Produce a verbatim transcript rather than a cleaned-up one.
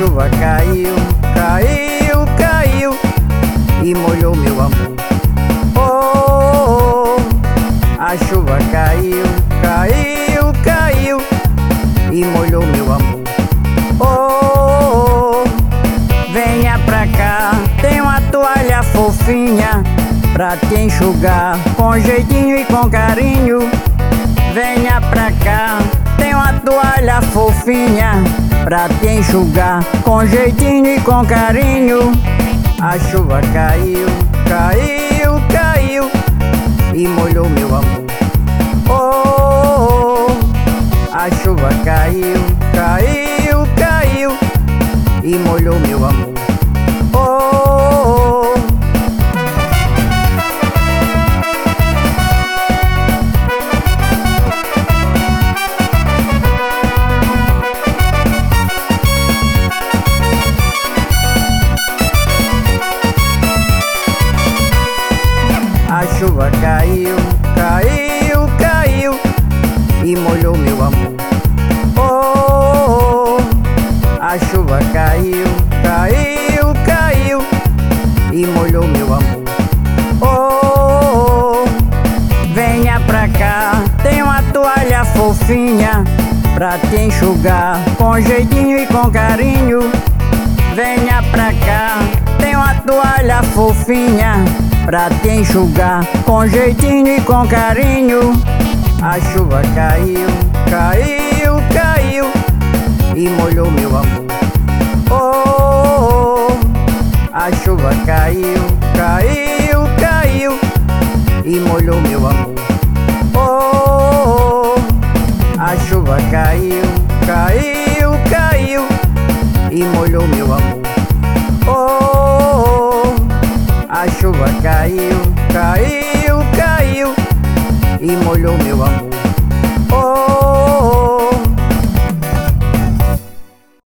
chuva caiu, caiu, caiu e molhou meu amor. Oh, a chuva caiu, caiu, caiu e molhou meu amor. Oh, venha pra cá, tem uma toalha fofinha pra te enxugar com jeitinho e com carinho. Venha pra cá, tem uma toalha fofinha pra te enxugar com jeitinho e com carinho. A chuva caiu, caiu, caiu e molhou meu amor. Oh, a chuva caiu, caiu, caiu e molhou meu amor. Oh, a chuva caiu, caiu, caiu e molhou meu amor. Oh, a chuva caiu, caiu, caiu e molhou meu amor. Oh, venha pra cá, tem uma toalha fofinha pra te enxugar com jeitinho e com carinho. Venha pra cá, tem uma toalha fofinha pra te enxugar com jeitinho e com carinho. A chuva caiu, caiu, caiu e molhou meu amor. Oh, a chuva caiu, caiu, caiu e molhou meu amor. Oh, a chuva caiu, caiu, caiu e molhou meu amor. Oh, a chuva caiu, caiu, caiu e molhou meu amor.